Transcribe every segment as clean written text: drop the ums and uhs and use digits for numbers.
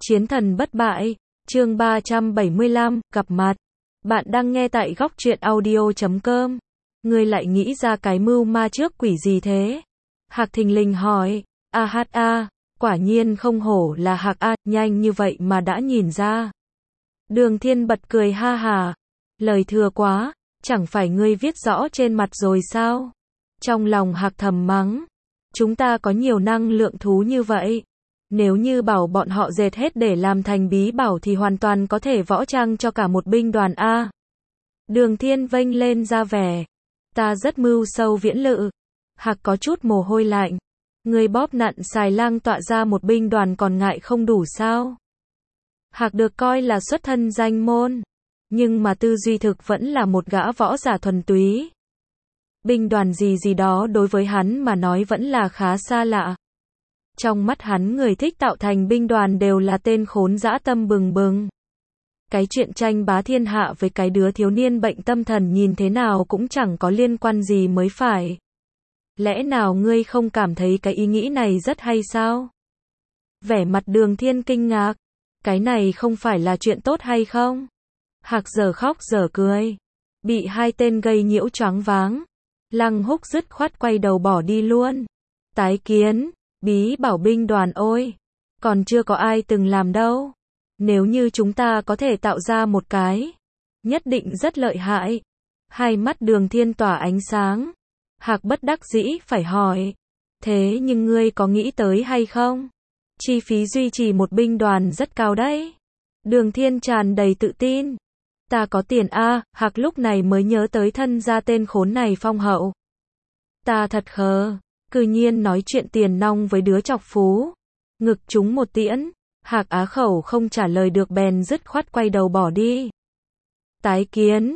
Chiến thần bất bại, chương 375, gặp mặt. Bạn đang nghe tại góc truyện audio.com. Ngươi lại nghĩ ra cái mưu ma trước quỷ gì thế? Hạc thình lình hỏi. Quả nhiên không hổ là Hạc a, nhanh như vậy mà đã nhìn ra. Đường Thiên bật cười ha hà. Lời thừa quá, chẳng phải ngươi viết rõ trên mặt rồi sao? Trong lòng Hạc thầm mắng. Chúng ta có nhiều năng lượng thú như vậy. Nếu như bảo bọn họ dệt hết để làm thành bí bảo thì hoàn toàn có thể võ trang cho cả một binh đoàn A. Đường Thiên vênh lên ra vẻ. Ta rất mưu sâu viễn lự. Hạc có chút mồ hôi lạnh. Người bóp nặn xài lang tọa ra một binh đoàn còn ngại không đủ sao? Hạc được coi là xuất thân danh môn. Nhưng mà tư duy thực vẫn là một gã võ giả thuần túy. Binh đoàn gì đó đối với hắn mà nói vẫn là khá xa lạ. Trong mắt hắn người thích tạo thành binh đoàn đều là tên khốn dã tâm bừng bừng. Cái chuyện tranh bá thiên hạ với cái đứa thiếu niên bệnh tâm thần nhìn thế nào cũng chẳng có liên quan gì mới phải. Lẽ nào ngươi không cảm thấy cái ý nghĩ này rất hay sao? Vẻ mặt Đường Thiên kinh ngạc. Cái này không phải là chuyện tốt hay không? Hạc giờ khóc giờ cười. Bị hai tên gây nhiễu choáng váng. Lăng Húc dứt khoát quay đầu bỏ đi luôn. Tái kiến. Bí bảo binh đoàn ôi, còn chưa có ai từng làm đâu. Nếu như chúng ta có thể tạo ra một cái, nhất định rất lợi hại. Hai mắt Đường Thiên tỏa ánh sáng. Hạc bất đắc dĩ phải hỏi. Thế nhưng ngươi có nghĩ tới hay không? Chi phí duy trì một binh đoàn rất cao đấy. Đường Thiên tràn đầy tự tin. Ta có tiền a. Hạc lúc này mới nhớ tới thân gia tên khốn này phong hậu. Ta thật khờ. Cư nhiên nói chuyện tiền nong với đứa chọc phú. Ngực trúng một tiễn. Hạc á khẩu không trả lời được bèn dứt khoát quay đầu bỏ đi. Tái kiến.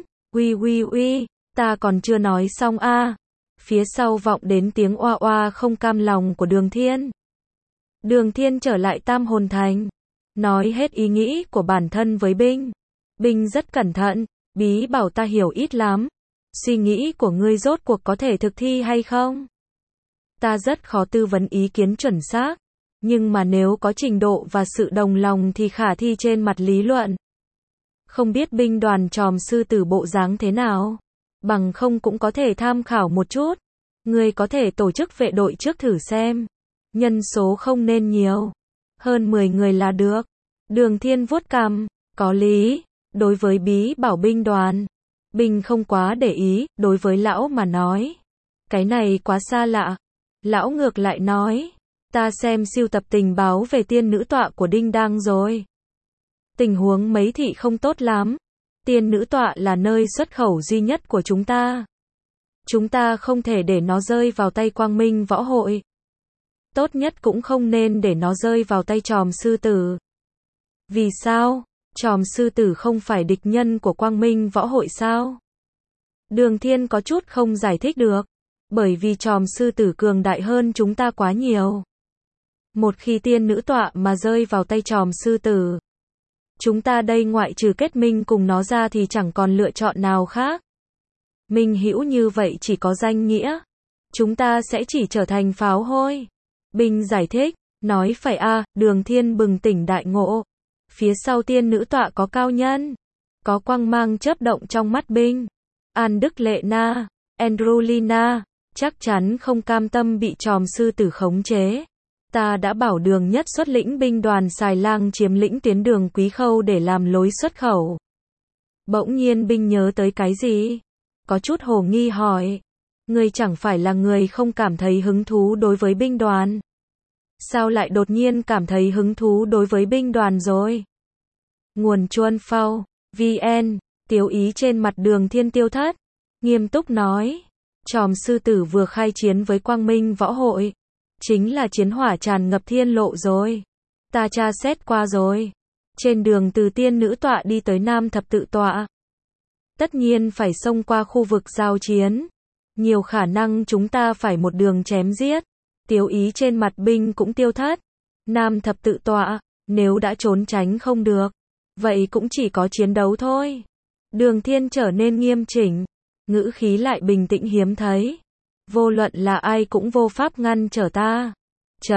Uy, ta còn chưa nói xong a. Phía sau vọng đến tiếng oa oa không cam lòng của Đường Thiên. Đường Thiên trở lại Tam Hồn Thành. Nói hết ý nghĩ của bản thân với Binh. Binh rất cẩn thận. Bí bảo ta hiểu ít lắm. Suy nghĩ của ngươi rốt cuộc có thể thực thi hay không? Ta rất khó tư vấn ý kiến chuẩn xác, nhưng mà nếu có trình độ và sự đồng lòng thì khả thi trên mặt lý luận. Không biết binh đoàn Tròm Sư Tử bộ dáng thế nào, bằng không cũng có thể tham khảo một chút. Ngươi có thể tổ chức vệ đội trước thử xem. Nhân số không nên nhiều, hơn 10 người là được. Đường Thiên vuốt cằm, có lý. Đối với bí bảo binh đoàn, Binh không quá để ý, đối với lão mà nói, cái này quá xa lạ. Lão ngược lại nói, ta xem sưu tập tình báo về tiên nữ tọa của Đinh Đăng rồi. Tình huống mấy thị không tốt lắm. Tiên nữ tọa là nơi xuất khẩu duy nhất của chúng ta. Chúng ta không thể để nó rơi vào tay Quang Minh Võ Hội. Tốt nhất cũng không nên để nó rơi vào tay Tròm Sư Tử. Vì sao? Tròm Sư Tử không phải địch nhân của Quang Minh Võ Hội sao? Đường Thiên có chút không giải thích được. Bởi vì Tròm Sư Tử cường đại hơn chúng ta quá nhiều. Một khi tiên nữ tọa mà rơi vào tay Tròm Sư Tử, chúng ta đây ngoại trừ kết minh cùng nó ra thì chẳng còn lựa chọn nào khác. Minh hữu như vậy chỉ có danh nghĩa. Chúng ta sẽ chỉ trở thành pháo hôi. Binh giải thích, nói phải a. Đường Thiên bừng tỉnh đại ngộ. Phía sau tiên nữ tọa có cao nhân. Có quang mang chớp động trong mắt Binh. An Đức Lệ Na, Androlina, chắc chắn không cam tâm bị Tròm Sư Tử khống chế. Ta đã bảo Đường Nhất xuất lĩnh binh đoàn xài lang chiếm lĩnh tuyến đường Quý Khâu để làm lối xuất khẩu. Bỗng nhiên Binh nhớ tới cái gì? Có chút hồ nghi hỏi. Ngươi chẳng phải là người không cảm thấy hứng thú đối với binh đoàn? Sao lại đột nhiên cảm thấy hứng thú đối với binh đoàn rồi? Nguồn Chuan Phao, VN, tiếu ý trên mặt Đường Thiên tiêu thất. Nghiêm túc nói. Tròm Sư Tử vừa khai chiến với Quang Minh Võ Hội. Chính là chiến hỏa tràn ngập thiên lộ rồi. Ta tra xét qua rồi. Trên đường từ tiên nữ tọa đi tới Nam Thập Tự Tọa, tất nhiên phải xông qua khu vực giao chiến. Nhiều khả năng chúng ta phải một đường chém giết. Tiếu ý trên mặt Binh cũng tiêu thất. Nam Thập Tự Tọa, nếu đã trốn tránh không được, vậy cũng chỉ có chiến đấu thôi. Đường Thiên trở nên nghiêm chỉnh. Ngữ khí lại bình tĩnh hiếm thấy. Vô luận là ai cũng vô pháp ngăn trở ta.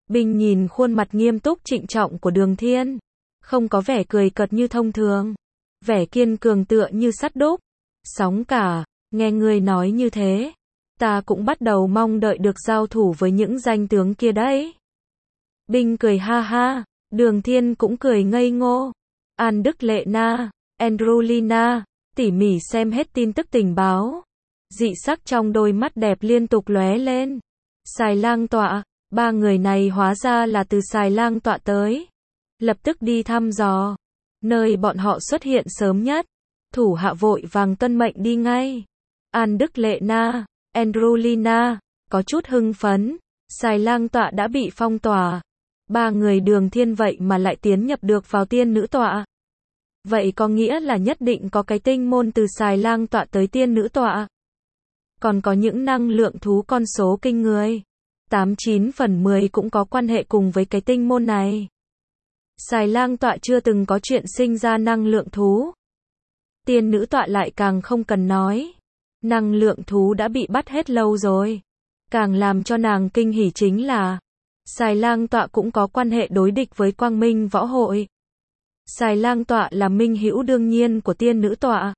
Binh nhìn khuôn mặt nghiêm túc trịnh trọng của Đường Thiên, không có vẻ cười cợt như thông thường, vẻ kiên cường tựa như sắt đúc. Sóng cả, nghe ngươi nói như thế, ta cũng bắt đầu mong đợi được giao thủ với những danh tướng kia đấy. Binh cười ha ha, Đường Thiên cũng cười ngây ngô. An Đức Lệ Na, Androlina, tỉ mỉ xem hết tin tức tình báo. Dị sắc trong đôi mắt đẹp liên tục lóe lên. Xài Lang Tọa, ba người này hóa ra là từ Xài Lang Tọa tới. Lập tức đi thăm dò, nơi bọn họ xuất hiện sớm nhất. Thủ hạ vội vàng tuân mệnh đi ngay. An Đức Lệ Na, Androlina, có chút hưng phấn. Xài Lang Tọa đã bị phong tỏa. Ba người Đường Thiên vậy mà lại tiến nhập được vào tiên nữ tọa. Vậy có nghĩa là nhất định có cái tinh môn từ Xài Lang Tọa tới tiên nữ tọa. Còn có những năng lượng thú con số kinh người. 89 phần 10 cũng có quan hệ cùng với cái tinh môn này. Xài Lang Tọa chưa từng có chuyện sinh ra năng lượng thú. Tiên nữ tọa lại càng không cần nói. Năng lượng thú đã bị bắt hết lâu rồi. Càng làm cho nàng kinh hỉ chính là Xài Lang Tọa cũng có quan hệ đối địch với Quang Minh Võ Hội. Xài Lang Tọa là minh hữu đương nhiên của tiên nữ tọa.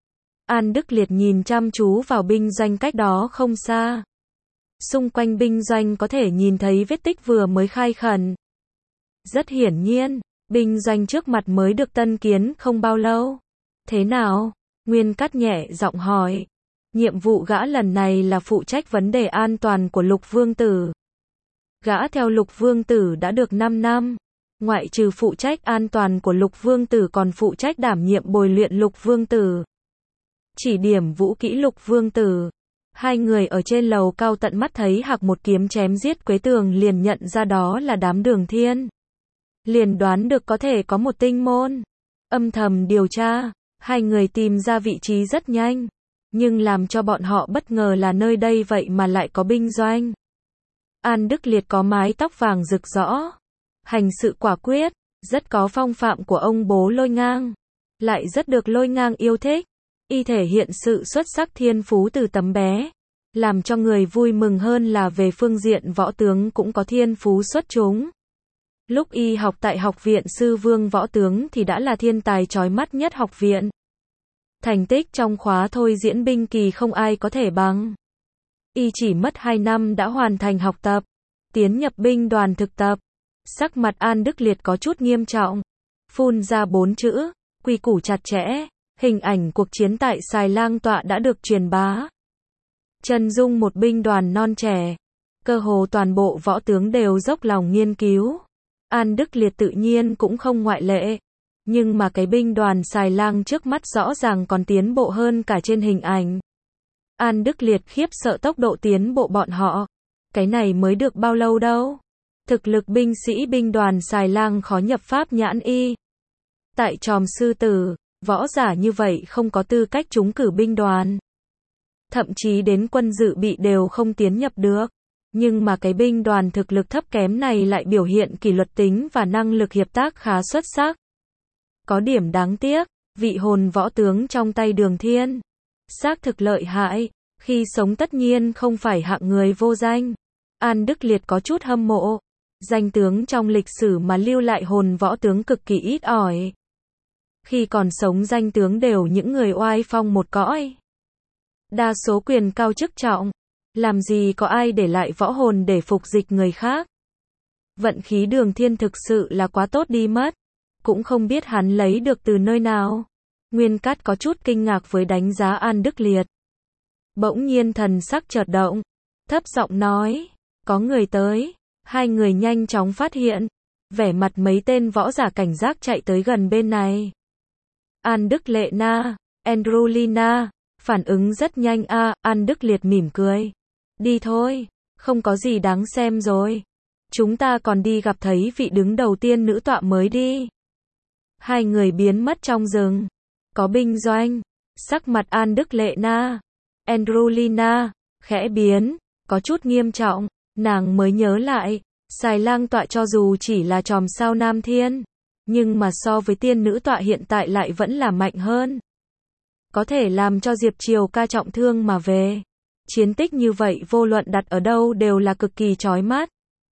An Đức Liệt nhìn chăm chú vào binh doanh cách đó không xa. Xung quanh binh doanh có thể nhìn thấy vết tích vừa mới khai khẩn. Rất hiển nhiên, binh doanh trước mặt mới được tân kiến không bao lâu. Thế nào? Nguyên Cát nhẹ giọng hỏi. Nhiệm vụ gã lần này là phụ trách vấn đề an toàn của Lục Vương Tử. Gã theo Lục Vương Tử đã được 5 năm. Ngoại trừ phụ trách an toàn của Lục Vương Tử còn phụ trách đảm nhiệm bồi luyện Lục Vương Tử. Chỉ điểm vũ kỹ Lục Vương Tử. Hai người ở trên lầu cao tận mắt thấy Hạc một kiếm chém giết Quế Tường liền nhận ra đó là đám Đường Thiên. Liền đoán được có thể có một tinh môn. Âm thầm điều tra, hai người tìm ra vị trí rất nhanh. Nhưng làm cho bọn họ bất ngờ là nơi đây vậy mà lại có binh doanh. An Đức Liệt có mái tóc vàng rực rõ. Hành sự quả quyết, rất có phong phạm của ông bố Lôi Ngang. Lại rất được Lôi Ngang yêu thích. Y thể hiện sự xuất sắc thiên phú từ tấm bé. Làm cho người vui mừng hơn là về phương diện võ tướng cũng có thiên phú xuất chúng. Lúc y học tại học viện Sư Vương Võ Tướng thì đã là thiên tài chói mắt nhất học viện. Thành tích trong khóa thôi diễn binh kỳ không ai có thể bằng. Y chỉ mất 2 năm đã hoàn thành học tập, tiến nhập binh đoàn thực tập. Sắc mặt An Đức Liệt có chút nghiêm trọng, phun ra 4 chữ, quy củ chặt chẽ. Hình ảnh cuộc chiến tại Xài Lang Tọa đã được truyền bá. Chân dung một binh đoàn non trẻ, cơ hồ toàn bộ võ tướng đều dốc lòng nghiên cứu. An Đức Liệt tự nhiên cũng không ngoại lệ. Nhưng mà cái binh đoàn Xài Lang trước mắt rõ ràng còn tiến bộ hơn cả trên hình ảnh. An Đức Liệt khiếp sợ tốc độ tiến bộ bọn họ. Cái này mới được bao lâu đâu. Thực lực binh sĩ binh đoàn Xài Lang khó nhập pháp nhãn y. Tại Tròm Sư Tử, võ giả như vậy không có tư cách trúng cử binh đoàn. Thậm chí đến quân dự bị đều không tiến nhập được. Nhưng mà cái binh đoàn thực lực thấp kém này lại biểu hiện kỷ luật tính và năng lực hiệp tác khá xuất sắc. Có điểm đáng tiếc, vị hồn võ tướng trong tay Đường Thiên. Xác thực lợi hại, khi sống tất nhiên không phải hạng người vô danh. An Đức Liệt có chút hâm mộ. Danh tướng trong lịch sử mà lưu lại hồn võ tướng cực kỳ ít ỏi. Khi còn sống danh tướng đều những người oai phong một cõi. Đa số quyền cao chức trọng. Làm gì có ai để lại võ hồn để phục dịch người khác. Vận khí Đường Thiên thực sự là quá tốt đi mất. Cũng không biết hắn lấy được từ nơi nào. Nguyên Cát có chút kinh ngạc với đánh giá An Đức Liệt. Bỗng nhiên thần sắc chợt động. Thấp giọng nói. Có người tới. Hai người nhanh chóng phát hiện. Vẻ mặt mấy tên võ giả cảnh giác chạy tới gần bên này. An Đức Lệ Na, Androlina. Phản ứng rất nhanh An Đức Liệt mỉm cười. Đi thôi. Không có gì đáng xem rồi. Chúng ta còn đi gặp thấy vị đứng đầu tiên nữ tọa mới đi. Hai người biến mất trong rừng. Có binh doanh. Sắc mặt An Đức Lệ Na, Androlina khẽ biến, có chút nghiêm trọng. Nàng mới nhớ lại, Xài Lang Tọa cho dù chỉ là chòm sao Nam Thiên, nhưng mà so với tiên nữ tọa hiện tại lại vẫn là mạnh hơn. Có thể làm cho Diệp Triều ca trọng thương mà về. Chiến tích như vậy vô luận đặt ở đâu đều là cực kỳ chói mắt.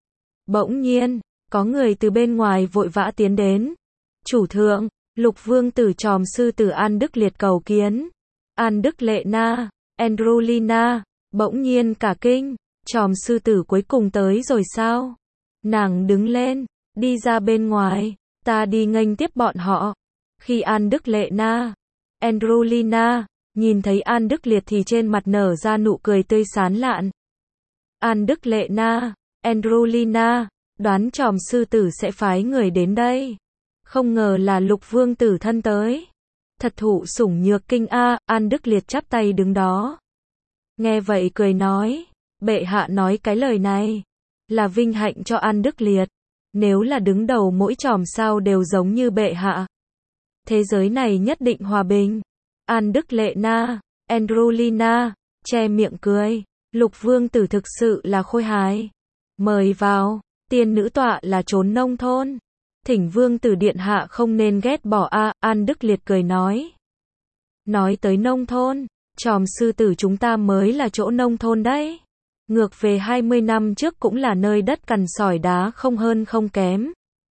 Bỗng nhiên, có người từ bên ngoài vội vã tiến đến. Chủ thượng, Lục Vương tử Tròm sư tử An Đức Liệt cầu kiến. An Đức Lệ Na, Androlina, bỗng nhiên cả kinh, Tròm sư tử cuối cùng tới rồi sao? Nàng đứng lên, đi ra bên ngoài, ta đi nghênh tiếp bọn họ. Khi An Đức Lệ Na, Androlina, nhìn thấy An Đức Liệt thì trên mặt nở ra nụ cười tươi sán lạn. An Đức Lệ Na, Androlina, đoán Tròm sư tử sẽ phái người đến đây. Không ngờ là Lục Vương tử thân tới. Thật thụ sủng nhược kinh a. An Đức Liệt chắp tay đứng đó. Nghe vậy cười nói, bệ hạ nói cái lời này là vinh hạnh cho An Đức Liệt. Nếu là đứng đầu mỗi chòm sao đều giống như bệ hạ, thế giới này nhất định hòa bình. An Đức Lệ Na, Androlina, che miệng cười. Lục Vương tử thực sự là khôi hài. Mời vào, tiên nữ tọa là trốn nông thôn. Thỉnh Vương tử điện hạ không nên ghét bỏ a. An Đức Liệt cười nói. Nói tới nông thôn, Tròm sư tử chúng ta mới là chỗ nông thôn đấy. Ngược về 20 năm trước cũng là nơi đất cằn sỏi đá không hơn không kém.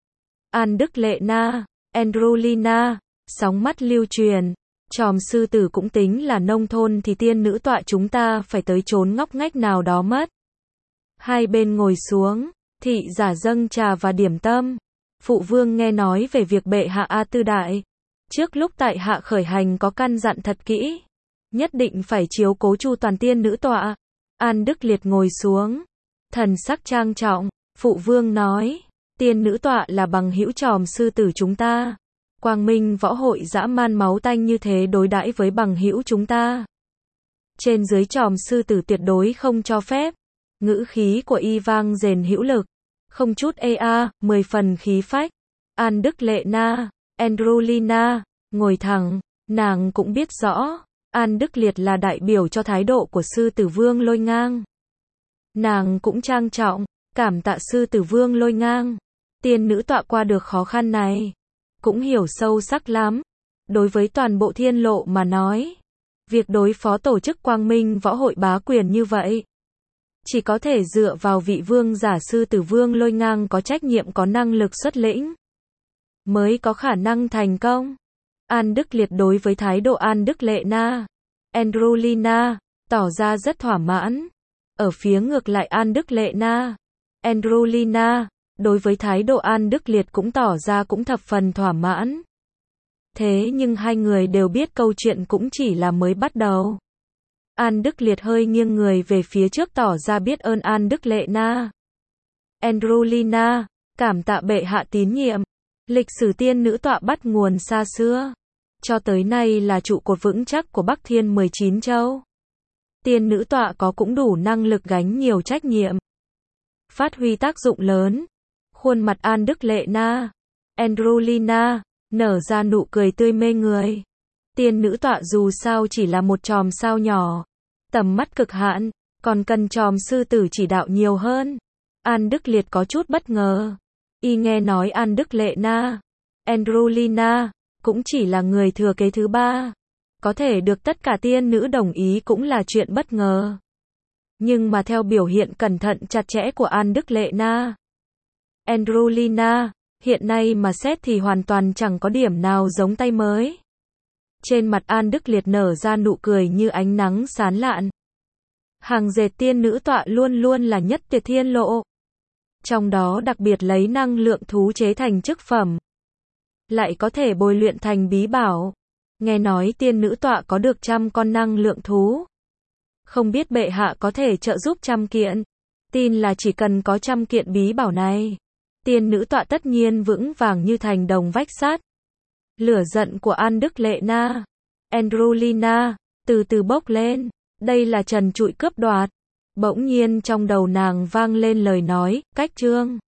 An Đức Lệ Na, Androlina, sóng mắt lưu truyền. Tròm sư tử cũng tính là nông thôn thì tiên nữ tọa chúng ta phải tới chốn ngóc ngách nào đó mất. Hai bên ngồi xuống, thị giả dâng trà và điểm tâm. Phụ vương nghe nói về việc bệ hạ A Tư Đại. Trước lúc tại hạ khởi hành có căn dặn thật kỹ. Nhất định phải chiếu cố chu toàn tiên nữ tọa. An Đức Liệt ngồi xuống. Thần sắc trang trọng, phụ vương nói. Tiên nữ tọa là bằng hữu Tròm sư tử chúng ta. Quang Minh võ hội dã man máu tanh như thế đối đãi với bằng hữu chúng ta. Trên dưới Tròm sư tử tuyệt đối không cho phép. Ngữ khí của y vang rền hữu lực. Không chút ea, 10 phần khí phách. An Đức Lệ Na, Androlina, ngồi thẳng, nàng cũng biết rõ. An Đức Liệt là đại biểu cho thái độ của sư tử vương Lôi Ngang. Nàng cũng trang trọng, cảm tạ sư tử vương Lôi Ngang. Tiên nữ tọa qua được khó khăn này. Cũng hiểu sâu sắc lắm. Đối với toàn bộ thiên lộ mà nói. Việc đối phó tổ chức Quang Minh võ hội bá quyền như vậy. Chỉ có thể dựa vào vị vương giả sư tử vương Lôi Ngang có trách nhiệm có năng lực xuất lĩnh. Mới có khả năng thành công. An Đức Liệt đối với thái độ An Đức Lệ Na, Androlina, tỏ ra rất thỏa mãn. Ở phía ngược lại An Đức Lệ Na, Androlina, đối với thái độ An Đức Liệt cũng tỏ ra cũng thập phần thỏa mãn. Thế nhưng hai người đều biết câu chuyện cũng chỉ là mới bắt đầu. An Đức Liệt hơi nghiêng người về phía trước tỏ ra biết ơn An Đức Lệ Na. Androlina, cảm tạ bệ hạ tín nhiệm. Lịch sử tiên nữ tọa bắt nguồn xa xưa. Cho tới nay là trụ cột vững chắc của Bắc Thiên 19 châu. Tiên nữ tọa có cũng đủ năng lực gánh nhiều trách nhiệm. Phát huy tác dụng lớn. Khuôn mặt An Đức Lệ Na, Androlina, nở ra nụ cười tươi mê người. Tiên nữ tọa dù sao chỉ là một chòm sao nhỏ. Tầm mắt cực hạn, còn cần Tròm sư tử chỉ đạo nhiều hơn. An Đức Liệt có chút bất ngờ. Y nghe nói An Đức Lệ Na, Androlina, cũng chỉ là người thừa kế thứ ba. Có thể được tất cả tiên nữ đồng ý cũng là chuyện bất ngờ. Nhưng mà theo biểu hiện cẩn thận chặt chẽ của An Đức Lệ Na, Androlina, hiện nay mà xét thì hoàn toàn chẳng có điểm nào giống tay mới. Trên mặt An Đức Liệt nở ra nụ cười như ánh nắng sán lạn. Hàng dệt tiên nữ tọa luôn luôn là nhất tuyệt thiên lộ. Trong đó đặc biệt lấy năng lượng thú chế thành chức phẩm. Lại có thể bồi luyện thành bí bảo. Nghe nói tiên nữ tọa có được 100 con năng lượng thú. Không biết bệ hạ có thể trợ giúp 100 kiện. Tin là chỉ cần có 100 kiện bí bảo này. Tiên nữ tọa tất nhiên vững vàng như thành đồng vách sắt. Lửa giận của An Đức Lệ Na, Androlina, từ từ bốc lên. Đây là trần trụi cướp đoạt. Bỗng nhiên trong đầu nàng vang lên lời nói, cách trương.